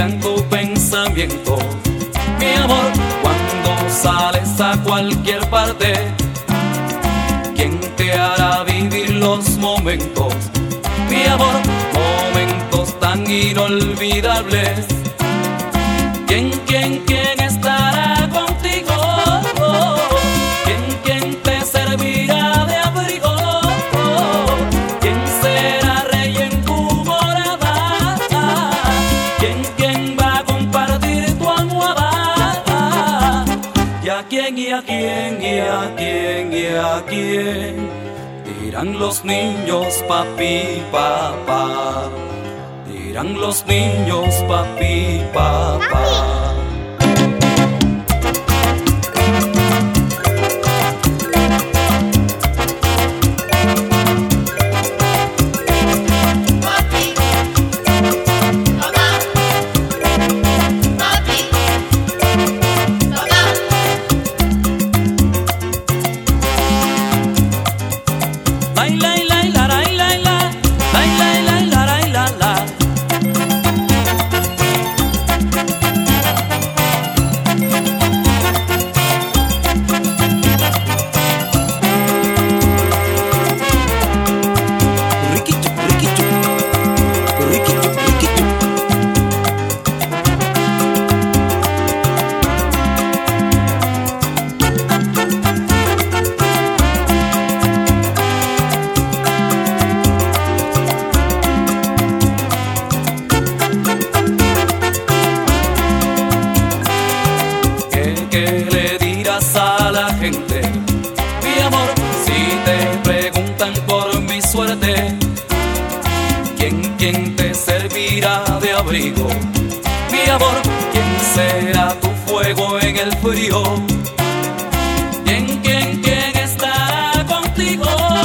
guían tu pensamiento. Mi amor, cuando sales a cualquier parte, ¿quién te hará vivir los momentos? Mi amor, momentos tan inolvidables. ¿Quién estará contigo? ¿Quién te servirá de abrigo? ¿Quién será rey en tu morada? ¿Quién va a compartir tu almohada? ¿Y a quién, y a quién, y a quién, y a quién dirán los niños papi, papá? Dirán los niños papi, papá. ¿Qué le dirás a la gente? Mi amor, si te preguntan por mi suerte, ¿quién te servirá de abrigo? Mi amor, ¿quién será tu fuego en el frío? ¿Quién estará contigo?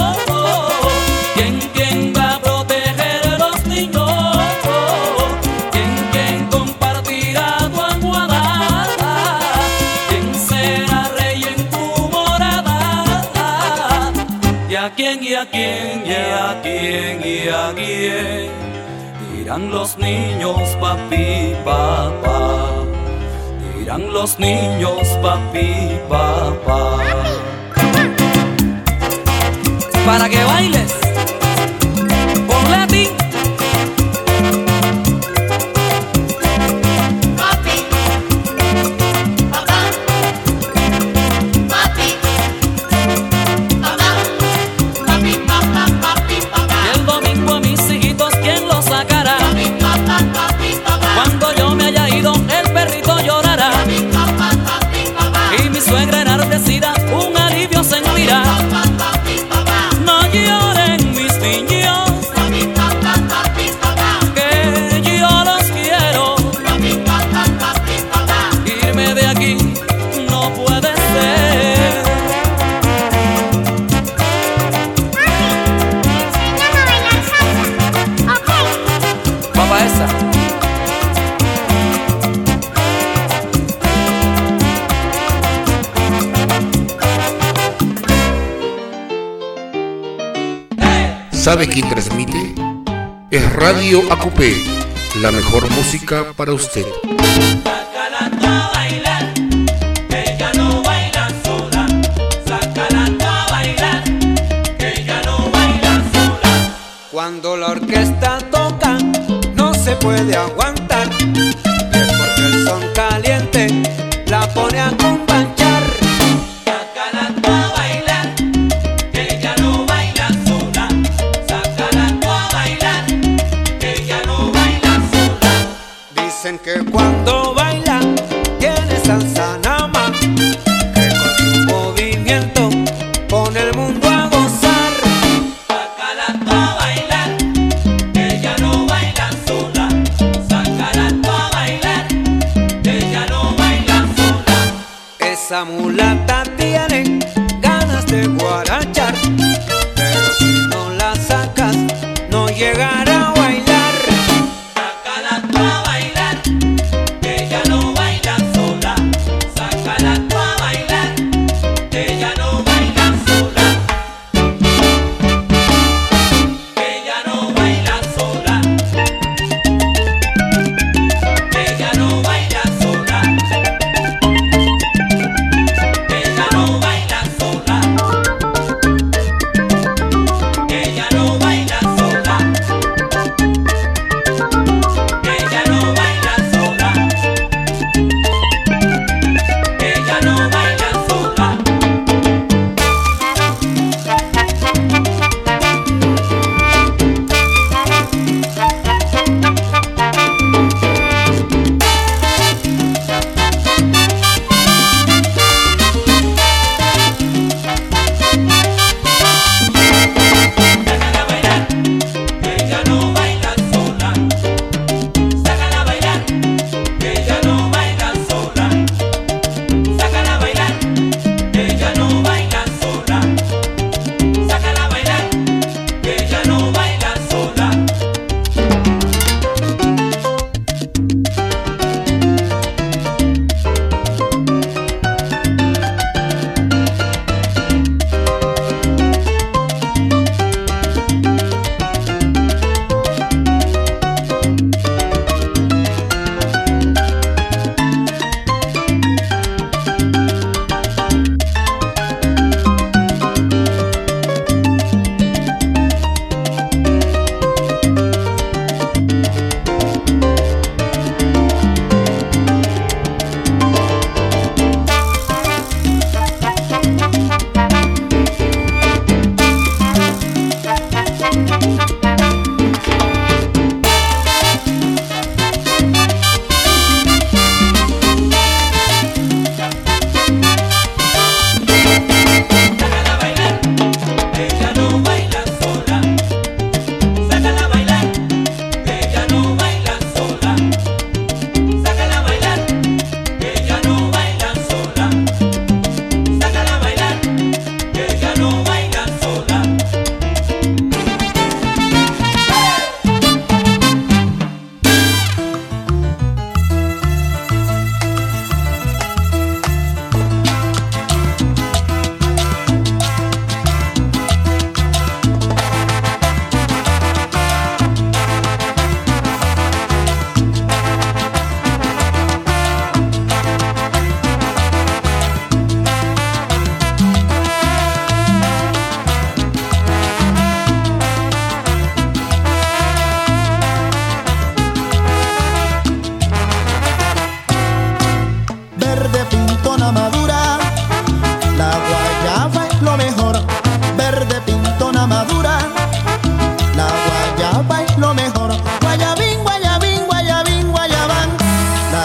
¿Quién va a proteger a los niños? ¿Quién compartirá tu almohada? ¿Quién será rey en tu morada? ¿Y a quién, y a quién, y a quién, y a quién dirán los niños papi, papá? Dirán los niños papi, papá. Para que bailes, ponle a ti. Papi, papá, papi, papá, papi, papá, papi, papá. Y el domingo a mis hijitos, ¿quién los sacará? Papi, papá, papi, papá. Cuando yo me haya ido, el perrito llorará. Papi, papá, papi, papá. Y mi suegra enardecida un alivio sentirá. Papá, papi, papá. No lloren mis niños, Papi, papá, papi, papá. que yo los quiero. Papi, papá, papi, papá. Irme de aquí no puede ser. Enséñame a bailar salsa. Ok. Papá esa. ¿Sabe quién transmite? Es Radio Acupé, la mejor música para usted. Sácala tú a bailar, que ella no baila sola. Sácala tú a bailar, que ella no baila sola. Cuando la orquesta toca, no se puede aguantar. Y es porque el son caliente la pone a combanchar. Sácala tú a bailar, que ella no baila sola. Sácala tú a bailar, que ella no baila sola. Dicen que cuando baila tiene salsa nada más, que con su movimiento pone el mundo a gozar. Sácala tú a bailar, que ella no baila sola. Sácala tú a bailar, que ella no baila sola. Esa mulata tiene ganas de guarachar, pero si no la sacas no llegará a bailar. Sácala tú a bailar, que ella no baila sola. Sácala tú a bailar, que ella no baila sola. Que ella no baila sola. Que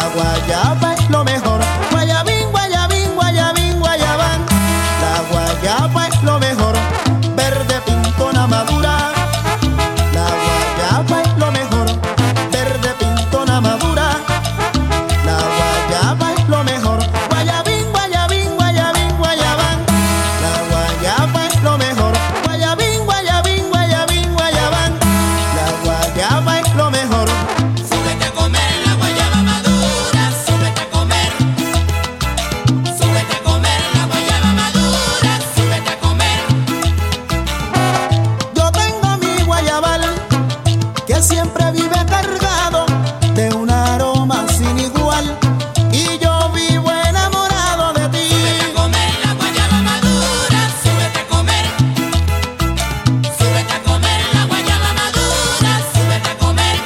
La guayaba es lo mejor. Guayabín, guayabín, guayabín, guayabán. La guayaba es lo mejor. Verde pintona madura. La guayaba es lo mejor. Verde pintona madura. La guayaba es lo mejor. Guayabín, guayabín, guayabín, guayabán. La guayaba es lo mejor. Guayabín, guayabín, guayabín, guayabán. La guayaba es lo mejor. Súbete a comer la guayaba madura, súbete a comer. Súbete a comer la guayaba madura, súbete a comer. Yo tengo mi guayabal que siempre vive cargado de un aroma sin igual. Y yo vivo enamorado de ti. Súbete a comer la guayaba madura, súbete a comer. Súbete a comer la guayaba madura, súbete a comer.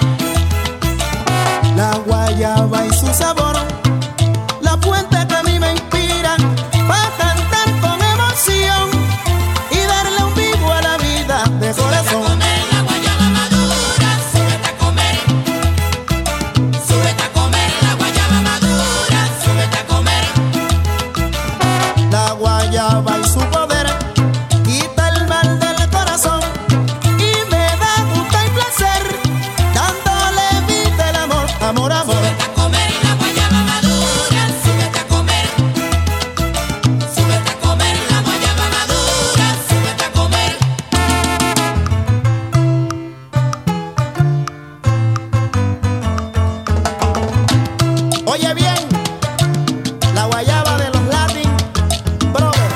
La guayaba y su sabor, la fuente que a mí me inspira para cantar con emoción y darle un vivo a la vida de Súbete a corazón. comer la guayaba madura, súbete a comer. Súbete a comer la guayaba madura, súbete a comer. La guayaba y su poder quita el mal del corazón y me da gusto y placer, dándole vida el amor, amor, amor. Súbete a comer la guayaba madura, súbete a comer. Súbete a comer la guayaba madura, súbete a comer. Oye bien, la guayaba de los Latin Brothers.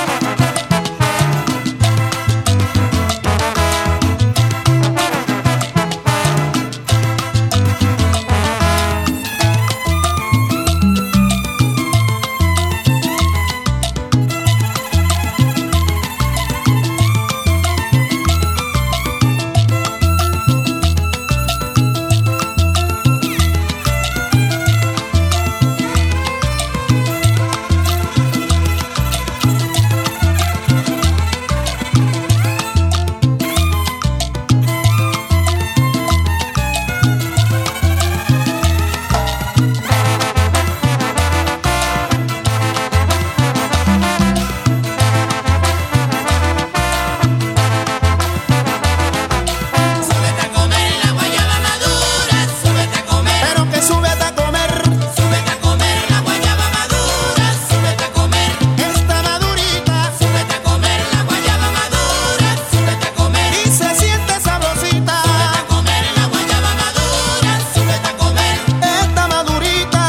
Súbete a comer la guayaba madura, súbete a comer. Pero que súbete a comer Súbete a comer la guayaba madura, súbete a comer. esta madurita Súbete a comer la guayaba madura, súbete a comer. y se siente sabrosita. Súbete a comer la guayaba madura, súbete a comer. Esta madurita.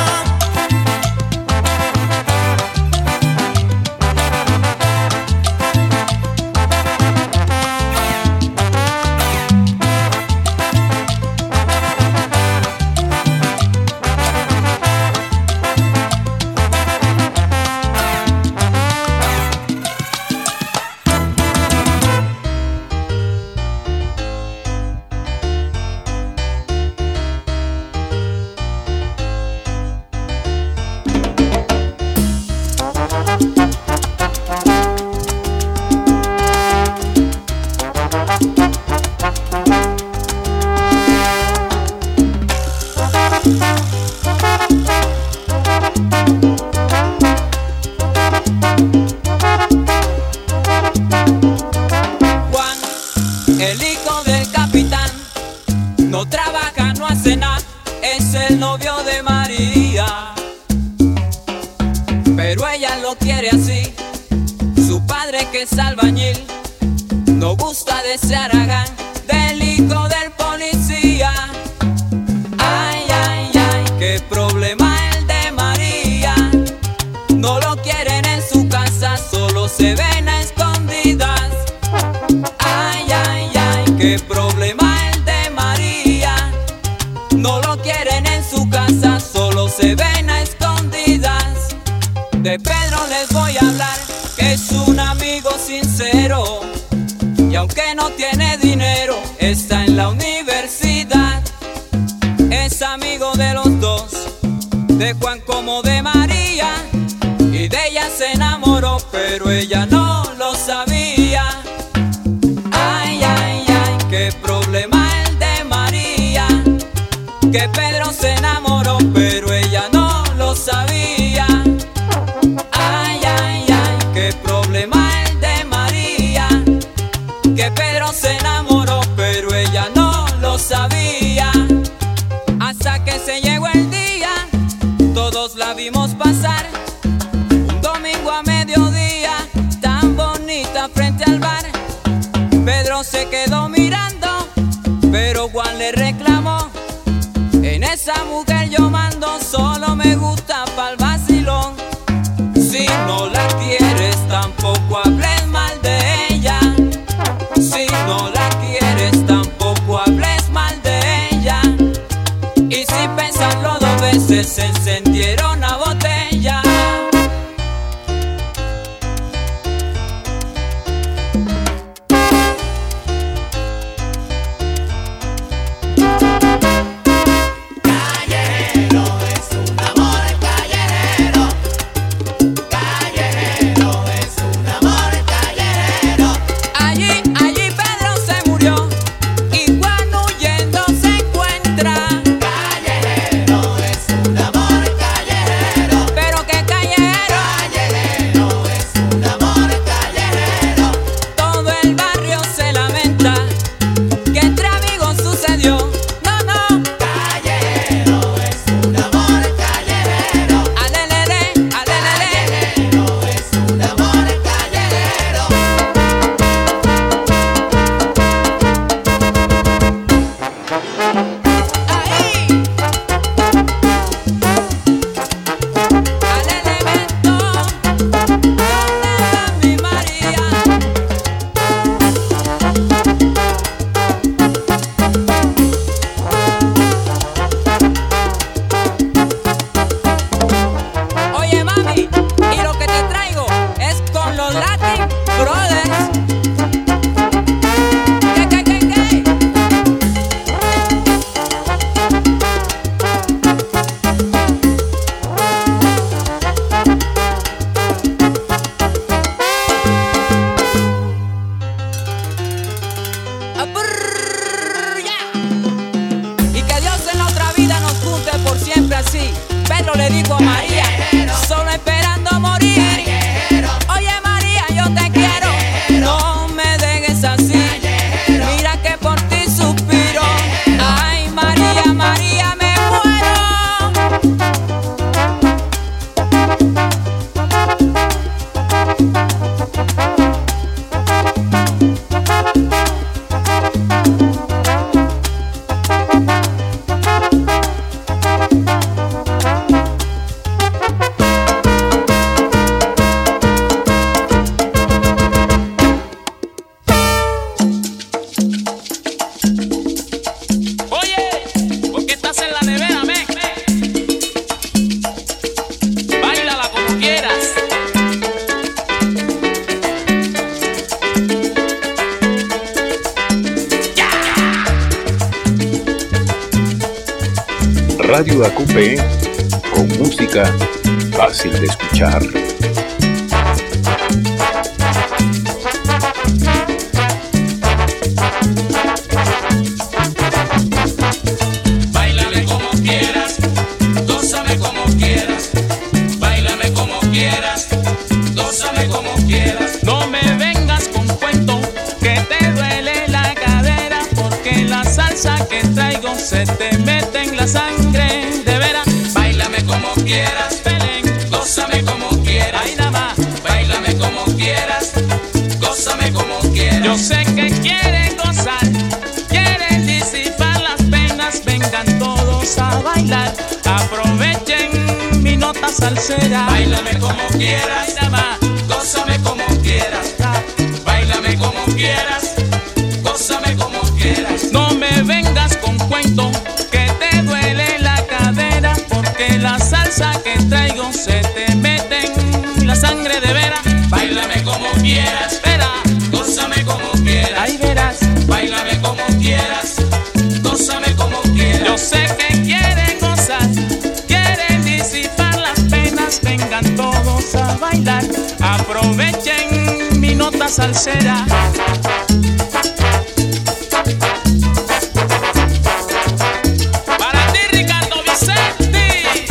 Juan, el hijo del capitán, no trabaja, no hace nada, es el novio de María. Pero ella lo quiere así, su padre que es albañil, no gusta de ese haragán del hijo del policía. Ay, ay, ay, qué problema el de María, no lo quieren en su casa, solo se ven a escondidas. Ay, ay, ay, qué problema el de María, no lo quieren en su casa, solo se ven a escondidas. De Pedro les voy a hablar, que es un amigo sincero, y aunque no tiene dinero, está en la universidad. Es amigo de los dos, de Juan como de María, y de ella se enamoró, pero ella no lo sabía. Ay, ay, ay, qué problema el de María, que Pedro se enamoró, pero la vimos pasar un domingo a mediodía, tan bonita frente al bar. Pedro se quedó mirando, pero Juan le reclamó: en esa mujer yo mando, solo me gusta pa'l vacilón. Si no la quieres, tampoco hables mal de ella. Si no la quieres, tampoco hables mal de ella. Y sin pensarlo dos veces, se encendieron a botella. Callejero es un amor callejero. Callejero es un amor callejero. Allí Pedro se murió y Juan huyendo se encuentra. Callejero es un amor callejero. Pero qué callejero, Callejero es un amor callejero. todo el barrio se lamenta que entre amigos sucedió. No, no, Callejero es un amor callejero. alelele, alelele. Callejero es un amor callejero. Ahí, al elemento, ¿dónde está mi María? Oye mami, y lo que te traigo es con los Latin Brothers. ¿Qué? Y que Dios en la otra vida nos junte por siempre así. Pedro le dijo a María, solo esperando morir. Oye María, yo te quiero, no me dejes así. Mira que por ti suspiro. Ay María, María, me muero. Oye, ¿por qué estás en la nevera, men? Báilala como quieras. Radio Acupé, con música fácil de escuchar. Báilame como quieras, gózame como quieras. Báilame como quieras, gózame como quieras. No me vengas con cuento que te duele la cadera, porque la salsa que traigo se te mete en la sangre. De veras, Báilame como quieras, Belén, gózame como quieras. ahí nada más. Báilame como quieras, gózame como quieras. Yo sé que quieren gozar, quieren disipar las penas. Vengan todos a bailar, aprovechen mi nota salsera. Báilame como quieras, ahí nada más. gózame como quieras. Báilame como quieras, gózame como quieras. No me vengas con cuento que te duele la cadera, porque la salsa que traigo se te mete en la sangre. De veras, Báilame como quieras, espera, gózame como quieras. ahí verás. Báilame como quieras, gózame como quieras. Yo sé que quieren gozar, quieren disipar las penas. Vengan todos a bailar, aprovechen mi nota salsera. Para ti, Ricardo Vicente.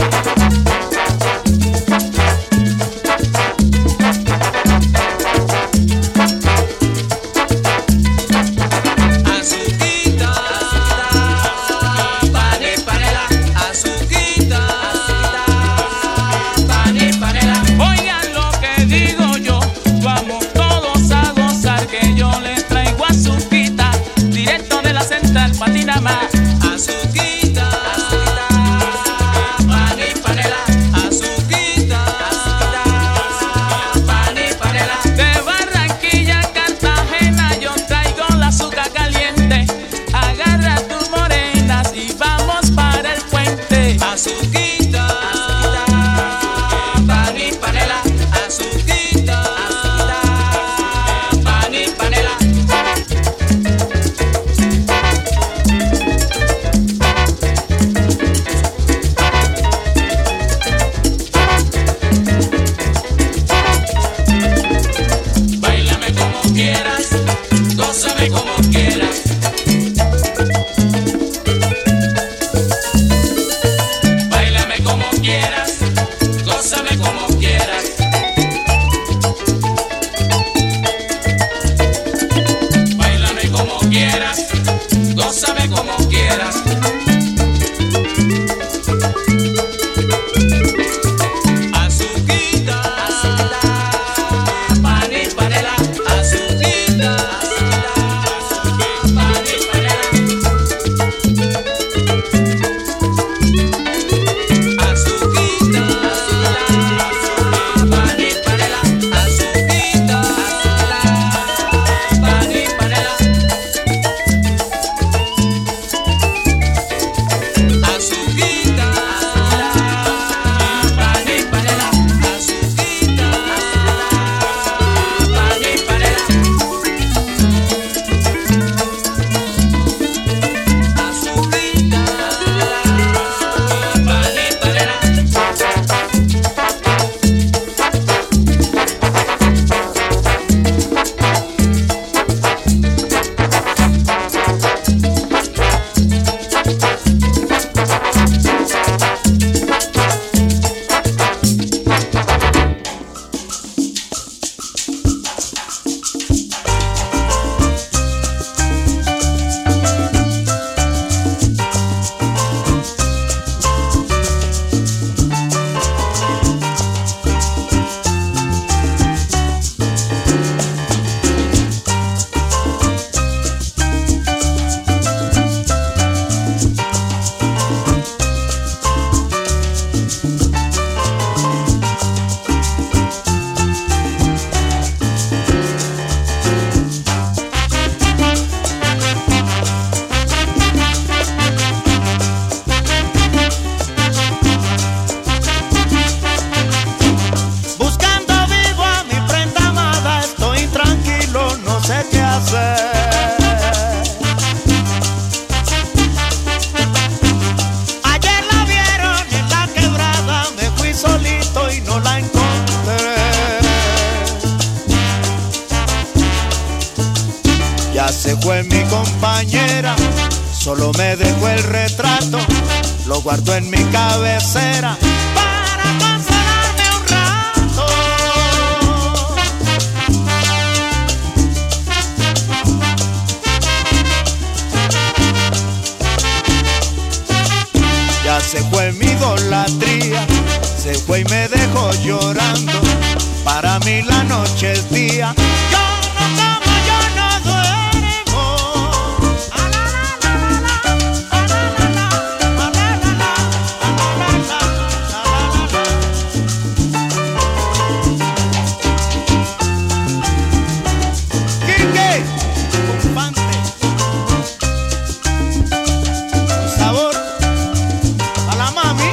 Azuquita, pane, panela, azuquita. quieras, gózame como quieras. Báilame como quieras, gózame como quieras. Azuquita, pan y panela, azuquita, pan y panela. Azuquita, pan y panela, azuquita, pan y panela. Azuquita, pan y panela, azuquita, pan y panela. Azuquita, pan y panela. Buscando vivo a mi prenda amada, estoy intranquilo, no sé qué hacer. Ayer la vieron en la quebrada, me fui solito y no la encontré. Ya se fue mi compañera, solo me dejó el retrato, lo guardo en mi cabecera para consolarme un rato. Ya se fue mi idolatría, se fue y me dejó llorando. Para mí la noche es día. Yo no como, yo no duermo. Ah, la, la, la, la, ah, la, la, la, ah, la, la, la, ah, la, la, la, Quique, Infante, con sabor a la mami.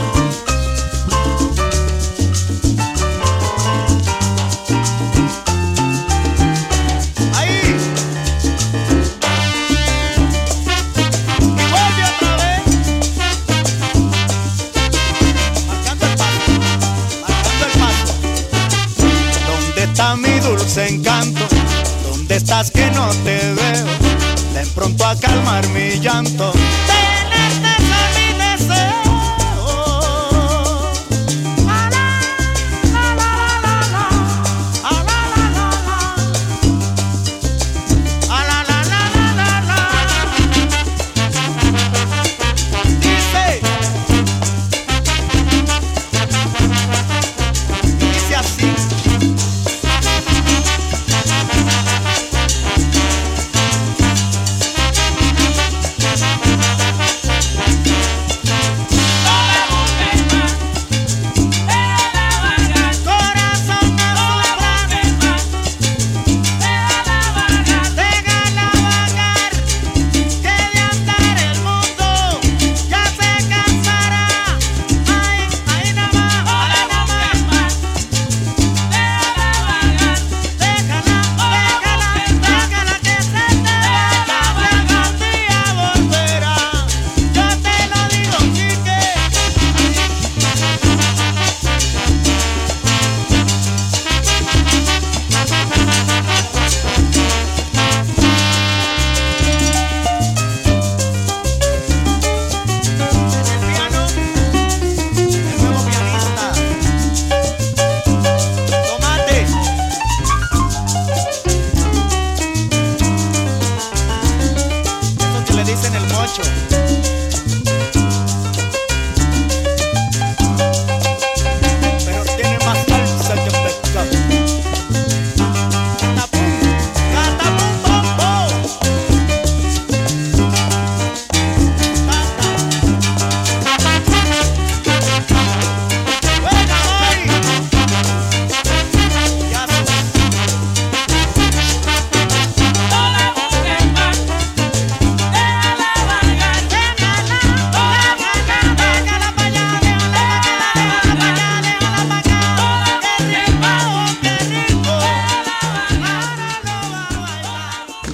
Ahí. Y vuelve otra vez. Marcando el paso, marcando el paso. ¿Dónde está mi dulce encanto? ¿Dónde estás que no te veo? Ven pronto a calmar mi llanto. Tenerte es mi deseo. Ah, la, la, la, la, la. Ah, la, la, la, la. Ah, la, la, la, la, la, la. Dice así.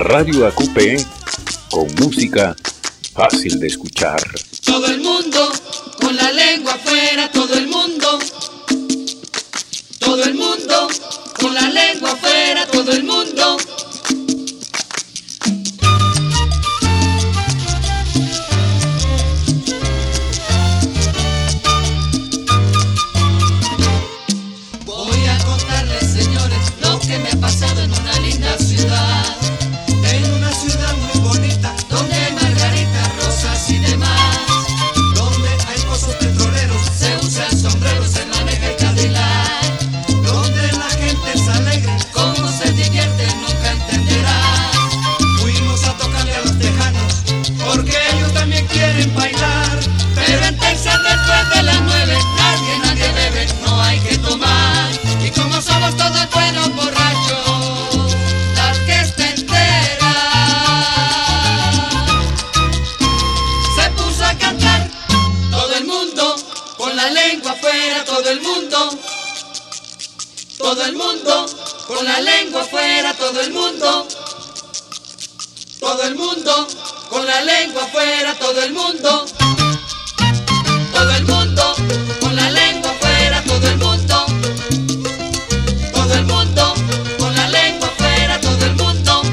Radio AQP con música fácil de escuchar. Todo el mundo con la lengua afuera, todo el mundo. Todo el mundo con la lengua afuera, todo el mundo. Voy a contarles, señores, lo que me ha pasado en una linda ciudad. En una ciudad muy bonita, donde hay margaritas, rosas y demás. Donde hay pozos petroleros, se usan sombreros en la negra Cadillac. Donde la gente es alegre, cómo se divierte, nunca entenderás. Fuimos a tocarle a los tejanos, porque ellos también quieren bailar. Pero en Texas después de las 9, nadie bebe, no hay que tomar. Y como somos todos buenos borrachos, la orquesta entera se puso a cantar. Todo el mundo con la lengua afuera, todo el mundo. Todo el mundo con la lengua afuera, todo el mundo. Todo el mundo con la lengua afuera, todo el mundo. Todo el mundo con la lengua afuera, todo el mundo. Todo el mundo con la lengua afuera, todo el mundo.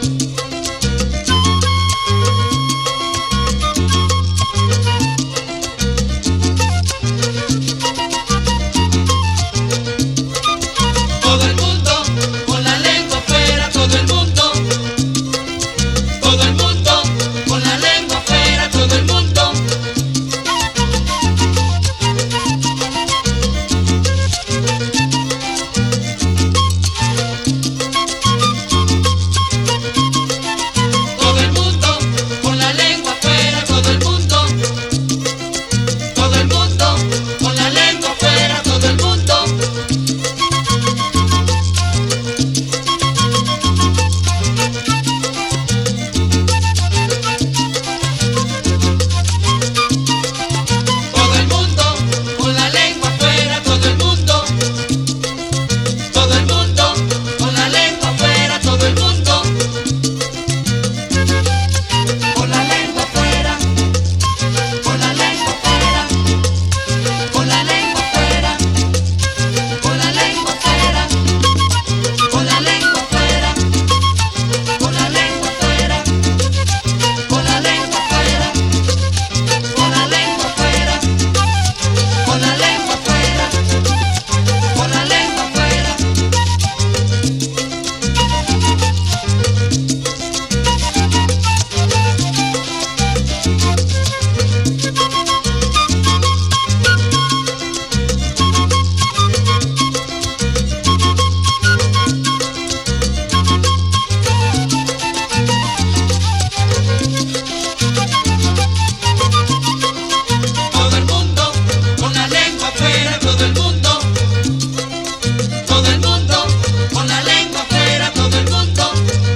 Todo el mundo con la lengua afuera, todo el mundo. Todo el mundo con la lengua afuera, todo el mundo. Todo el mundo con la lengua afuera, todo el mundo. Todo el mundo con la lengua afuera, todo el mundo. Todo el mundo con la lengua afuera, todo el mundo. Todo el mundo con la lengua afuera, todo el mundo. Con la lengua afuera, con la lengua afuera, con la lengua afuera, con la lengua afuera, con la lengua afuera, con la lengua afuera, con la lengua afuera, con la lengua afuera, con la lengua afuera, con la lengua afuera. Todo el mundo con la lengua afuera, todo el mundo. Todo el mundo con la lengua afuera, todo el mundo.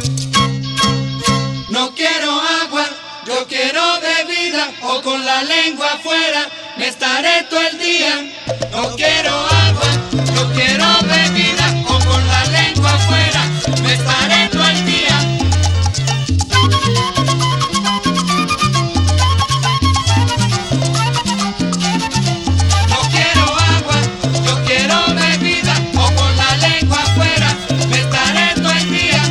No quiero agua, yo quiero bebida, o con la lengua afuera me estaré todo el día. No quiero agua, yo quiero bebida, o con la lengua afuera me estaré todo el día. No quiero agua, yo quiero bebida, o con la lengua afuera me estaré todo el día.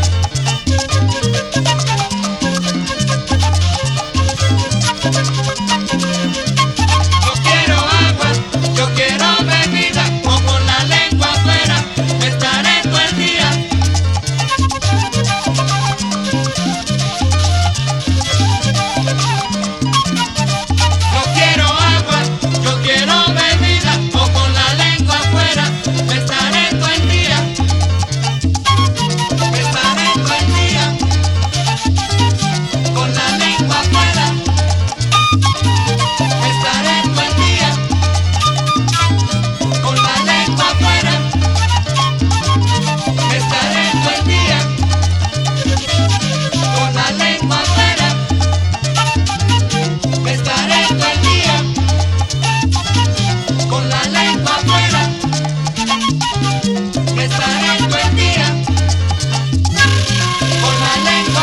No quiero agua, yo quiero bebida, o con la lengua afuera me estaré todo el día. No quiero agua, yo quiero bebida, o con la lengua afuera me estaré todo el día. Me estaré todo el día. Con la lengua afuera me estaré todo el día. Con la lengua afuera me estaré todo el día. Con la lengua afuera me estaré todo el día. Con la lengua afuera me estaré todo el día. Con la lengua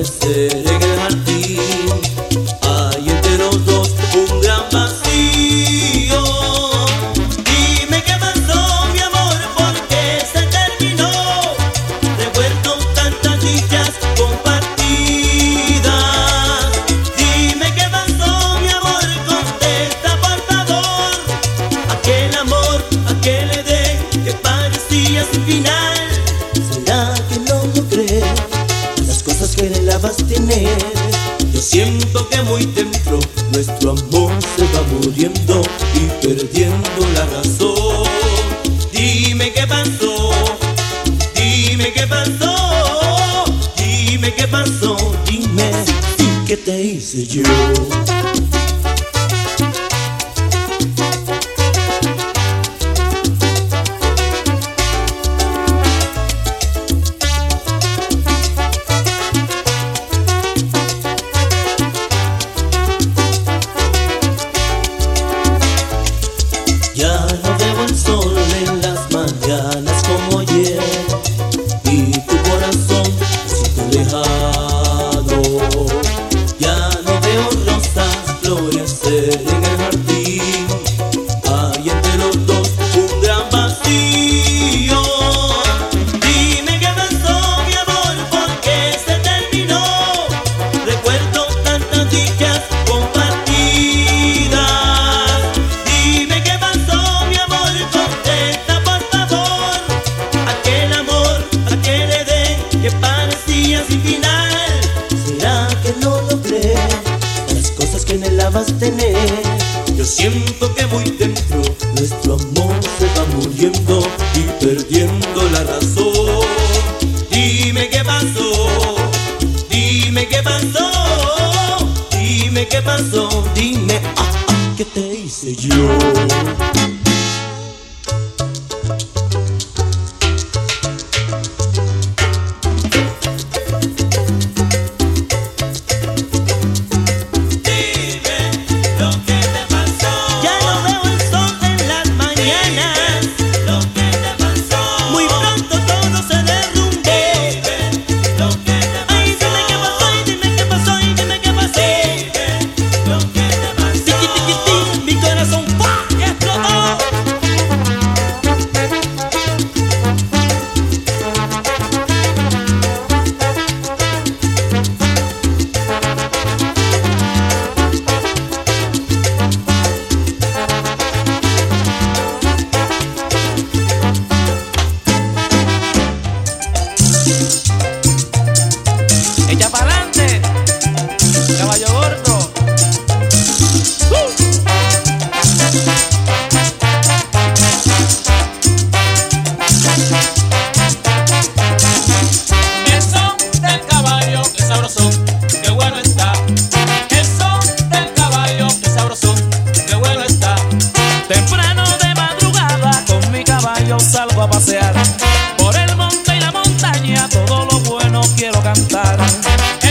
florecer en el jardín. Hay entre los dos un gran vacío. Dime qué pasó, mi amor, ¿por qué se terminó? Recuerdo tantas dichas compartidas. Dime qué pasó, mi amor, contesta por favor. Aquel amor, aquel edén que parecía sin final. ¿Será que no lo crees? Las cosas que anhelabas tener. Yo siento que muy dentro nuestro amor se va muriendo y perdiendo la razón. Dime qué pasó, dime qué pasó, dime qué pasó, dime qué te hice yo. Ya no veo el sol en las mañanas como ayer, y tu corazón me siento lejano. Ya no veo rosas florecer en el jardín. Hay entre los dos un gran vacío. Dime qué pasó, mi amor, ¿por qué se terminó? Recuerdo tantas dichas compartidas. Dime qué pasó, mi amor, contesta por favor. Aquel amor, aquel edén que parecía sin final. ¿Será que no lo crees? Las cosas que anhelabas tener. Yo siento que muy dentro nuestro amor se va muriendo y perdiendo la razón. Dime qué pasó, dime qué pasó, dime qué pasó, dime qué te hice yo. Ya no veo el sol en las mañanas. Muy pronto todo se derrumbó. Ay, dime qué pasó, y dime qué pasó, y dime qué pasó. Tiqui, tiqui, tiqui, mi corazón ¡pua! Explotó. Echa pa'lante, caballo gordo. El son del caballo, qué sabrosón, qué bueno está. El son del caballo, qué sabrosón, qué bueno está. Temprano de madrugada con mi caballo salgo a pasear. Por el monte y la montaña todo lo bueno quiero cantar.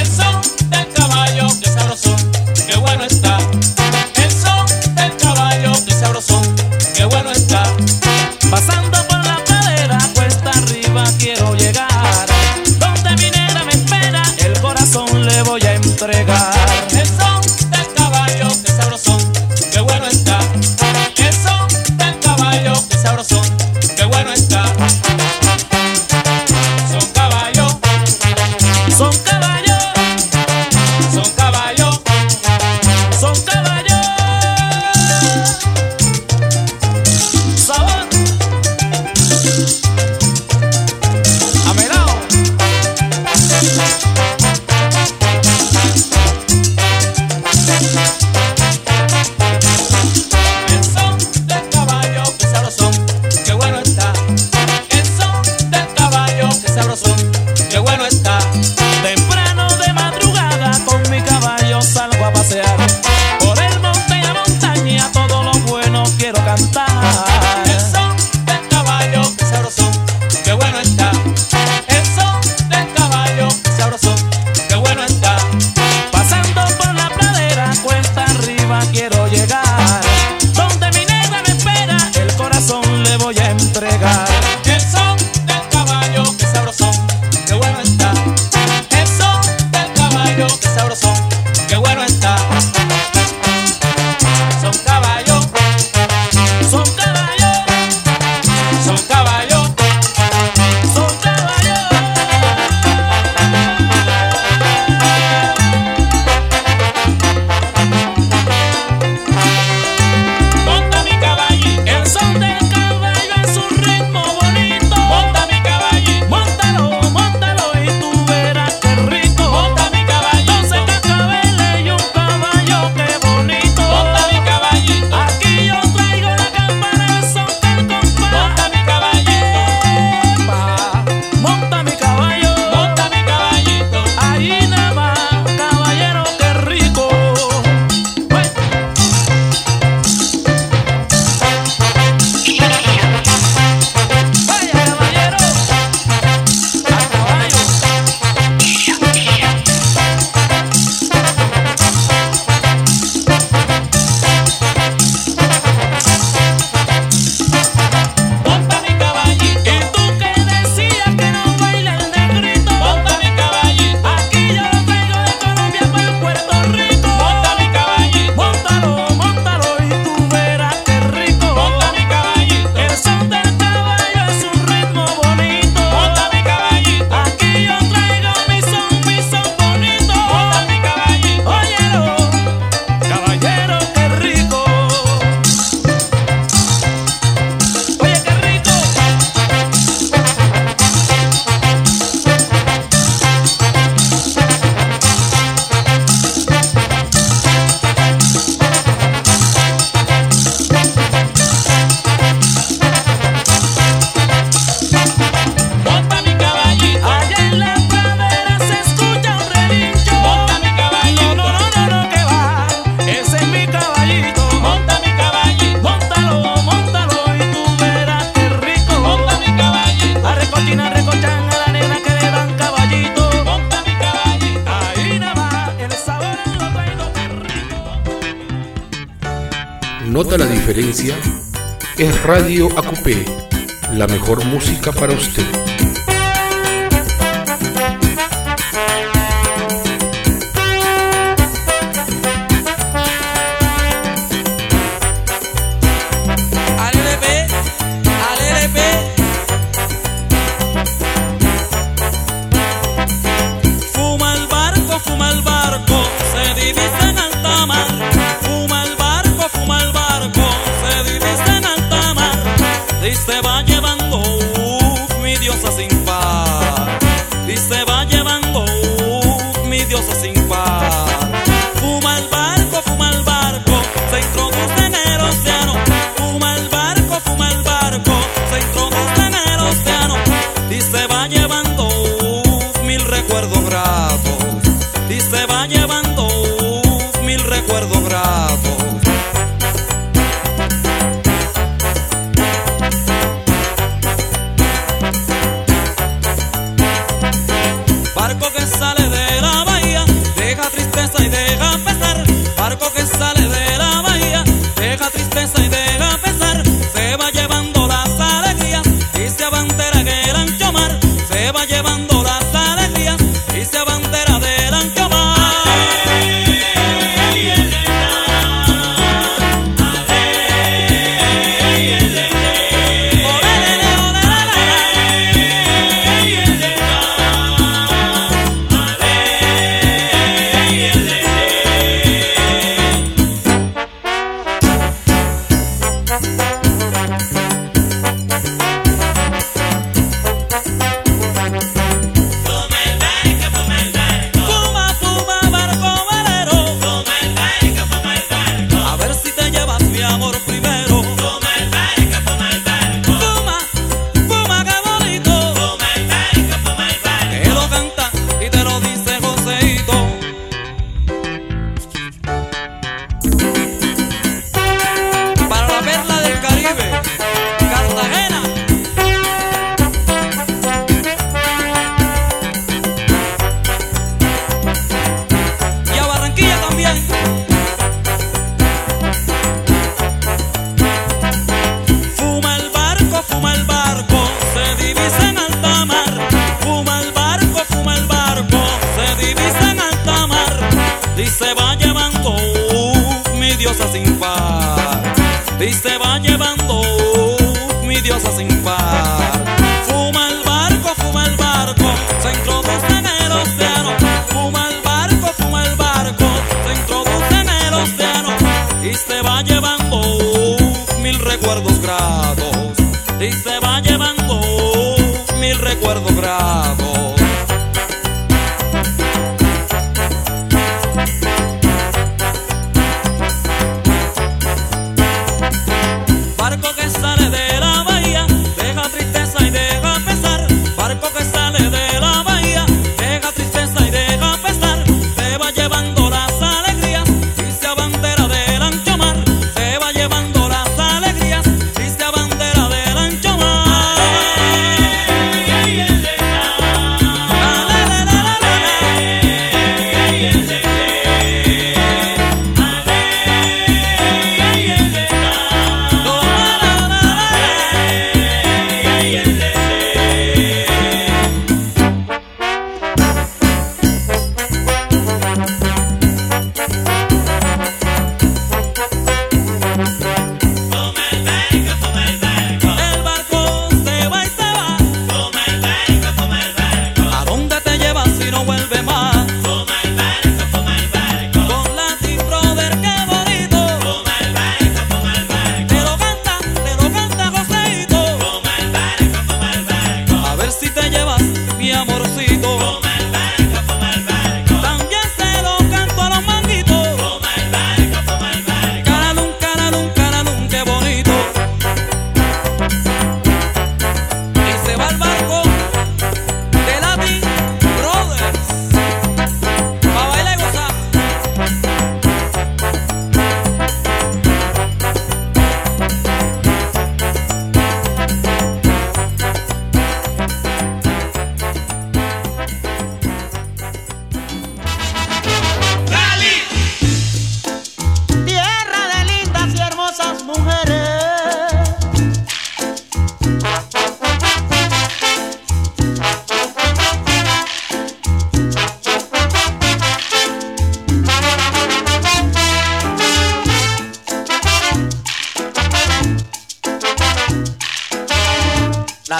¿Nota la diferencia? Es Radio Acupé, la mejor música para usted.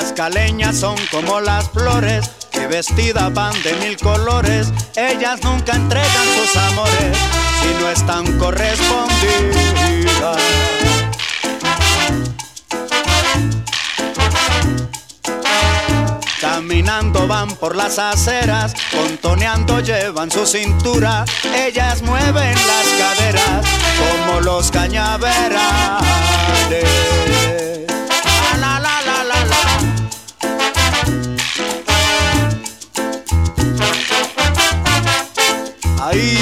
Las caleñas son como las flores que vestidas van de 1000 colores. Ellas nunca entregan sus amores si no están correspondidas. Caminando van por las aceras, contoneando llevan su cintura. Ellas mueven las caderas como los cañaverales. La, la, la, la, la. Ahí.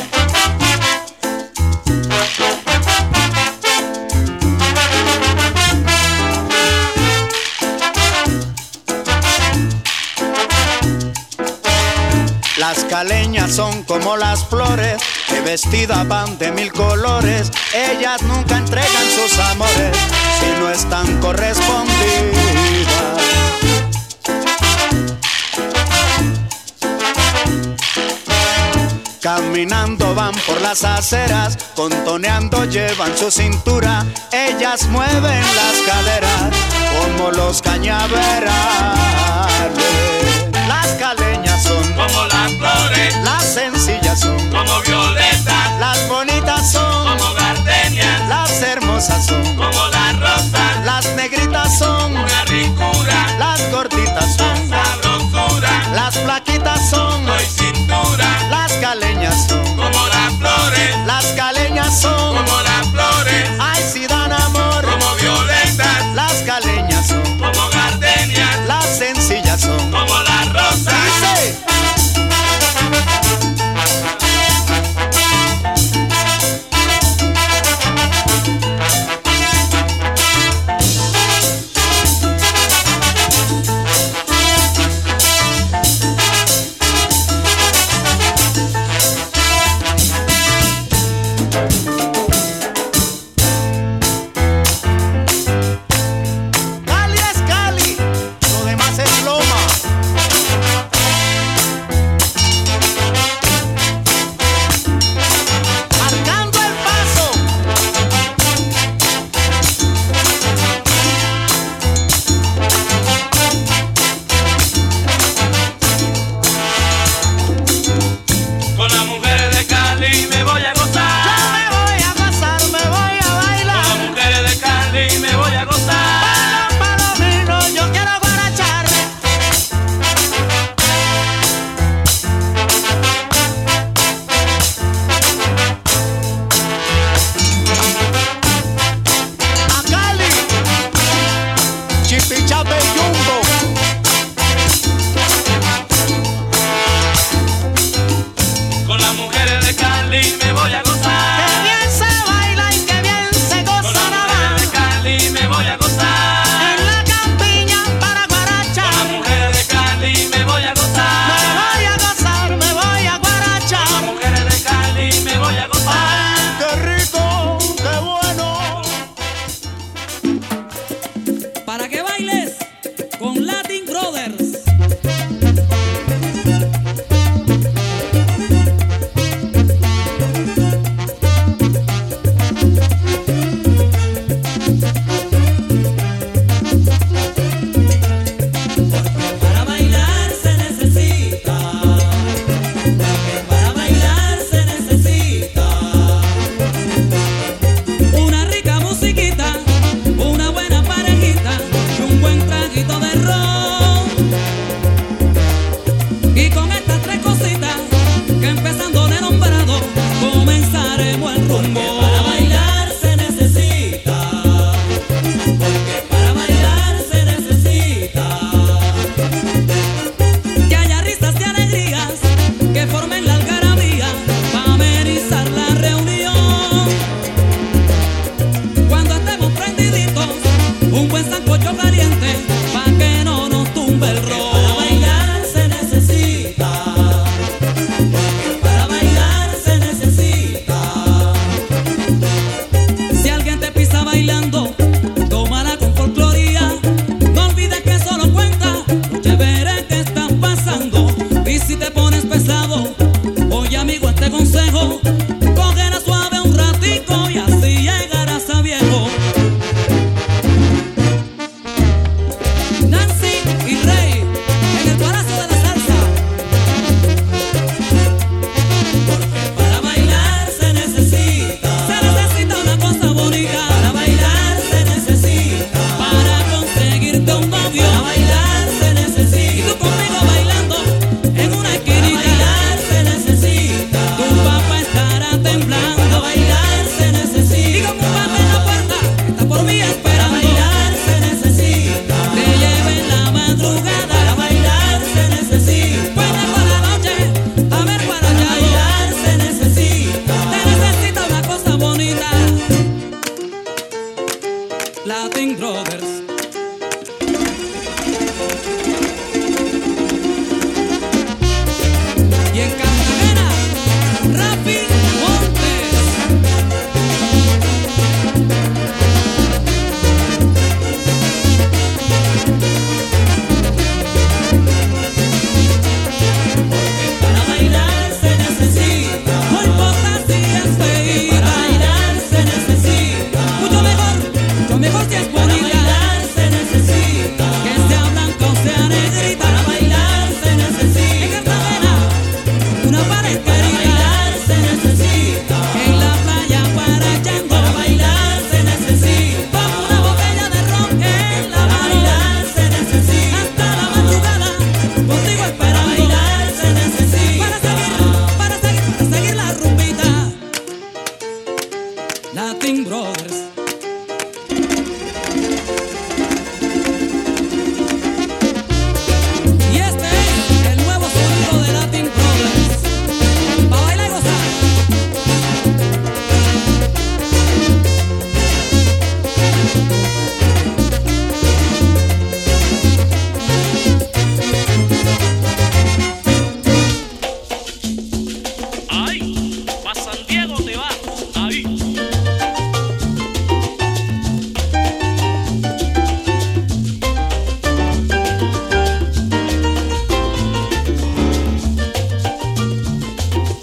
Las caleñas son como las flores que vestidas van de 1000 colores. Ellas nunca entregan sus amores si no están correspondidas. Caminando van por las aceras, contoneando llevan su cintura. Ellas mueven las caderas como los cañaverales. Las caleñas son como las flores, las sencillas son como violetas, las bonitas son como gardenias, las hermosas son como las rosas, las negritas son una ricura, las gorditas son sabrosura, las flaquitas son soy cintura, las caleñas son como las flores, las caleñas son como las flores, ay si dan amor como violetas, las caleñas son como gardenias, las sencillas son como las rosas. dice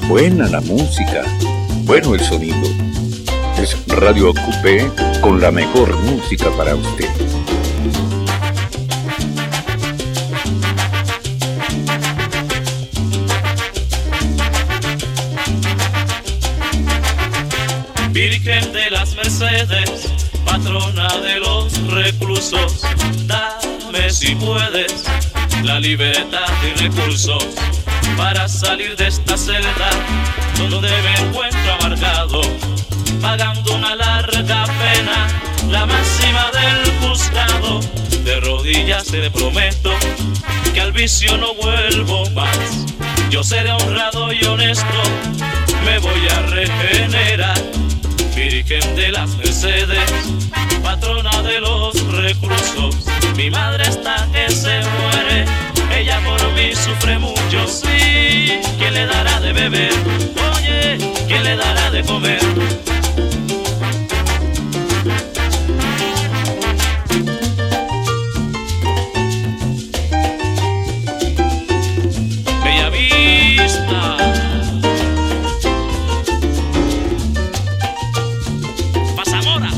Buena la música, bueno el sonido. Es Radio Coupé con la mejor música para usted. Virgen de las Mercedes, patrona de los reclusos, dame si puedes la libertad y recursos para salir de esta celda donde me encuentro amargado, pagando una larga pena, la máxima del juzgado. De rodillas te prometo que al vicio no vuelvo más. Yo seré honrado y honesto, me voy a regenerar. Virgen de las Mercedes, patrona de los reclusos, mi madre está que se muere, ella por mí sufre mucho. Sí, ¿quién le dará de beber? Oye, ¿quién le dará de comer? Bella Vista, Pasamora.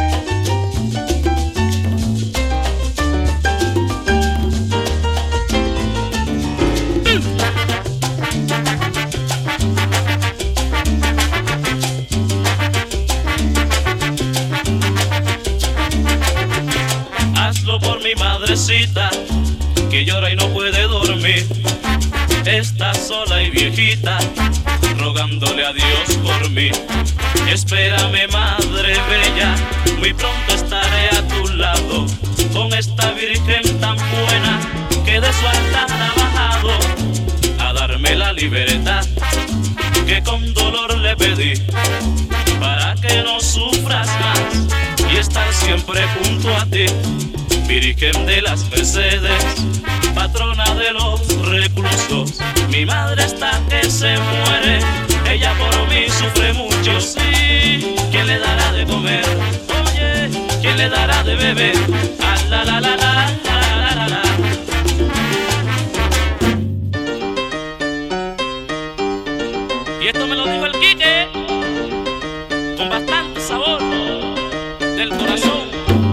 Hazlo por mi madrecita, que llora y no puede dormir. Está sola y viejita, rogándole a Dios por mí. Espérame, madre bella, muy pronto estaré a tu lado, con esta virgen tan buena que de su altar ha bajado a darme la libertad que con dolor le pedí, para que no sufras más y estar siempre junto a ti. Virgen de las Mercedes, patrona de los reclusos, mi madre está que se muere, ella por mí sufre mucho. Sí, ¿quién le dará de comer? Oye, ¿quién le dará de beber? Ah, la la la la la la la. Y esto me lo dijo el Quique con bastante sabor del corazón.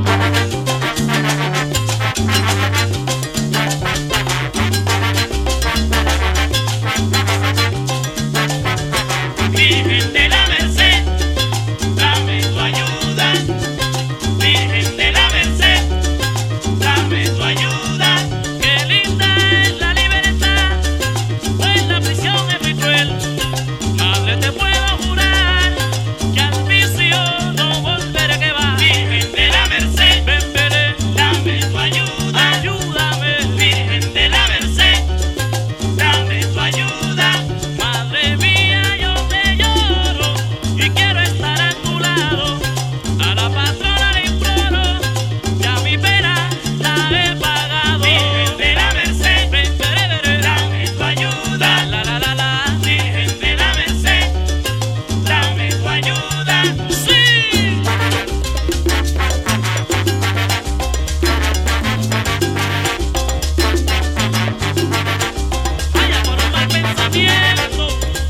Virgen de la Merced, dame tu ayuda. Virgen de la Merced, dame tu ayuda. Qué linda es la libertad, pues la prisión es muy cruel. Madre, te puedo jurar que al vicio no volveré que va. Virgen de la Merced, ven, veré, dame tu ayuda. Ayúdame, Virgen de la Merced, dame tu ayuda. Madre mía, yo te lloro y quiero estar a tu lado. A la patrona le imploro, ya mi pena la he pagado. Virgen de la Merced, ven, veré, veré, dame tu ayuda. La la la la, Virgen de la Merced, dame tu ayuda. Sí. Vaya por un mal pensamiento.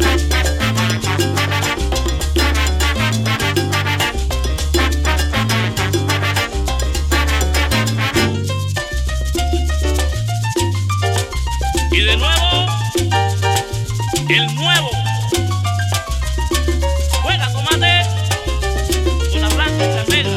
Y de nuevo, el nuevo. Juega tomate, una blanca y la negra.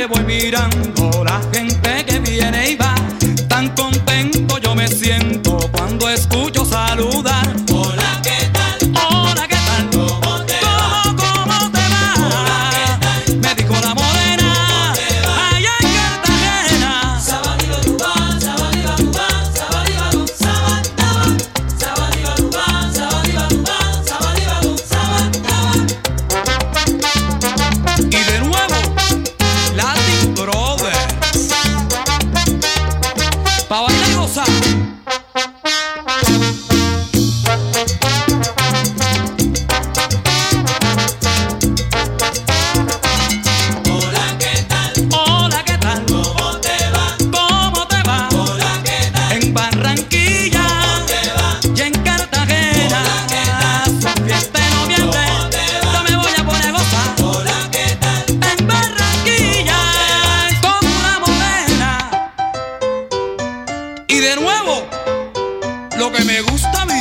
calle voy mirando la gente que viene y va. Tan contento yo me siento cuando escucho saludar. Hola, ¿qué tal? Hola, ¿qué tal? ¿Cómo te va? ¿Cómo te va? Hola, ¿qué tal? Me dijo la morena ¿Cómo te va? allá en Cartagena. Sabadiba, sabadiba, sabadiba, sabadiba, sabadiba, sabadiba, sabadiba. Y de nuevo, Latin Brothers, pa' bailar y gozar. Hola, ¿qué tal? Hola, ¿qué tal? ¿Cómo te va? ¿Cómo te va? Hola, ¿qué tal? En Barranquilla ¿Cómo te va? y en Cartagena, Hola, ¿qué tal? su fiesta de noviembre, ¿Cómo te va? yo me voy a poner a gozar. Hola, ¿qué tal? En Barranquilla con una morena. Y de nuevo, lo que me gusta a mí.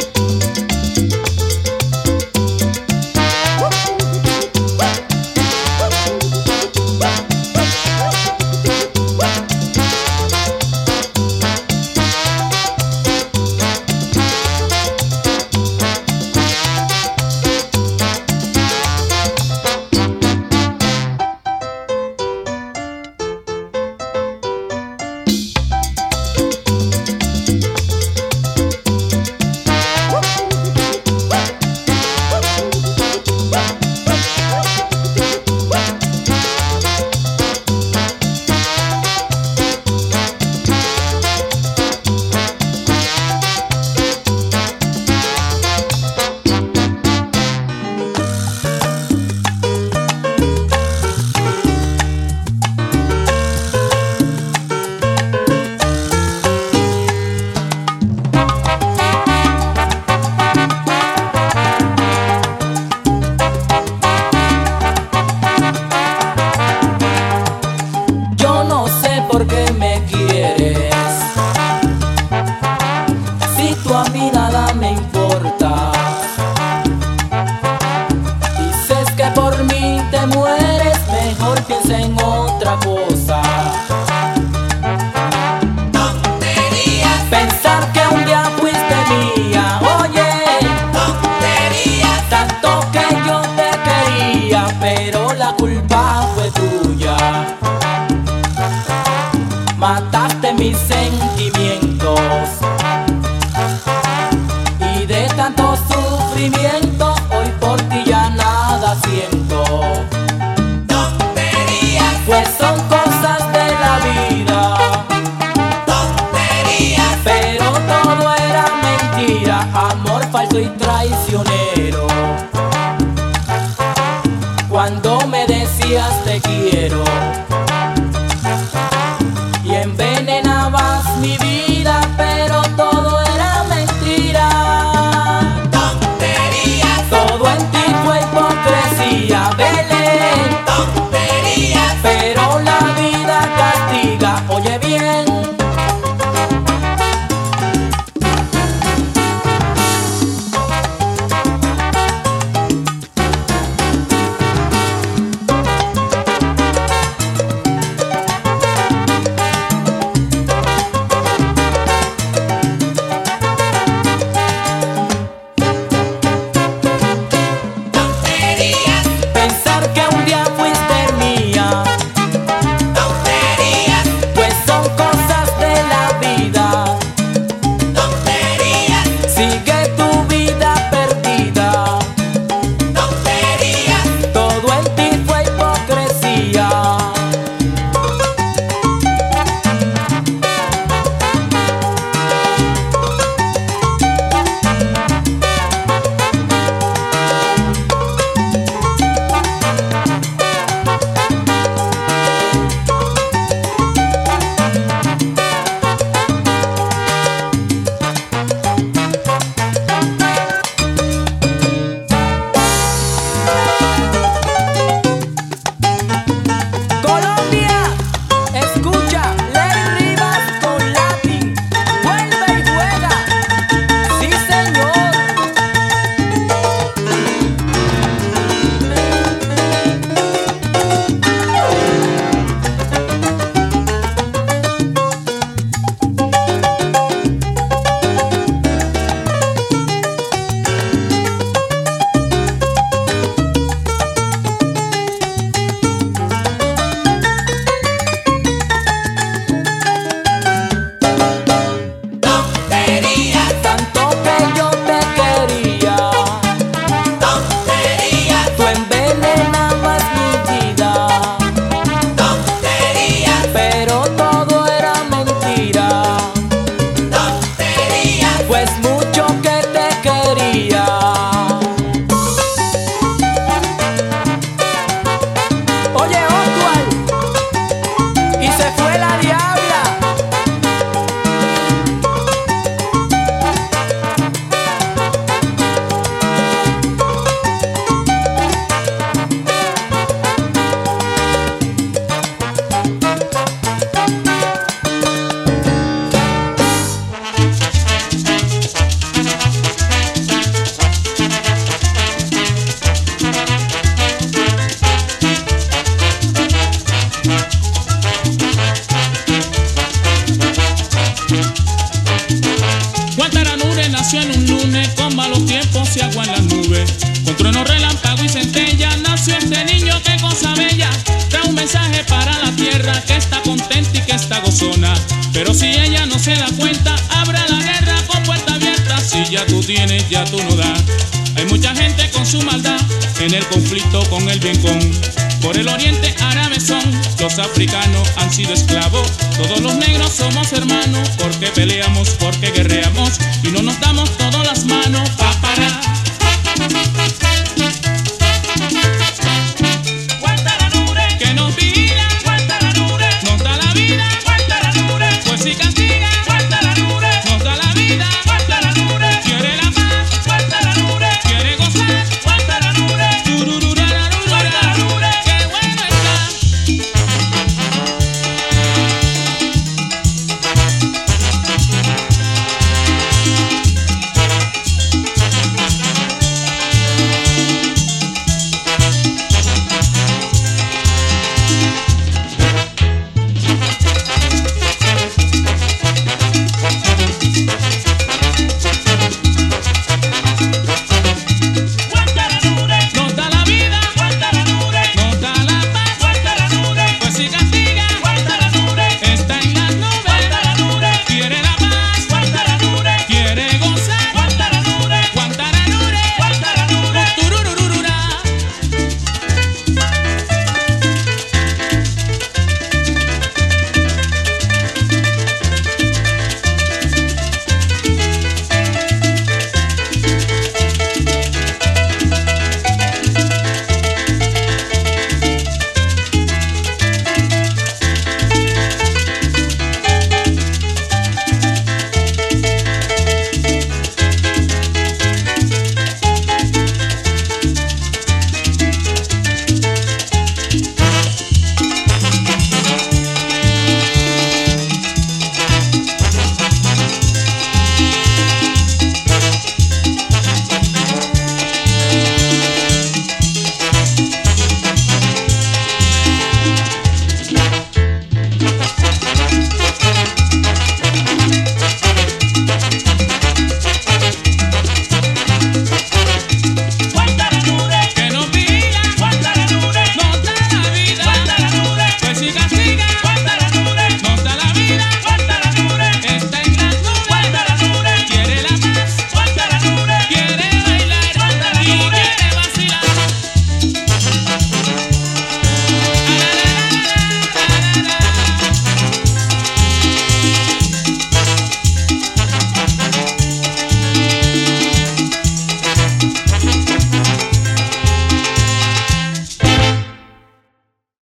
Yo no sé por qué me quieres, si tú a mí nada me importa. Dices que por mí te mueres, mejor piensa en otra cosa. Tonterías, Pensar que un día fuiste mía, oye, tonterías. tanto que yo te quería, pero la culpa fue tuya. Mataste mis sentimientos y de tanto sufrimiento hoy por ti ya nada siento. Tonterías, Pues son cosas de la vida, tonterías. pero todo era mentira, amor falso y traicionero. Cuando me decías te quiero y envenenabas mi vida, pero todo era mentira. Tonterías, Todo en ti fue hipocresía, Belén, tonterías. pero la vida castiga, oye bien. cielos y agua en las nubes. Con trueno, relámpago y centella nació este niño, qué cosa bella. Trae un mensaje para la tierra que está contenta y que está gozona. Pero si ella no se da cuenta, habrá la guerra con puerta abierta. Si ya tú tienes, ya tú no das. Hay mucha gente con su maldad en el conflicto con el bien con. Por el oriente árabes son, los africanos han sido esclavos. Todos los negros somos hermanos, porque peleamos, porque guerreamos y no nos damos todas las manos pa' parar.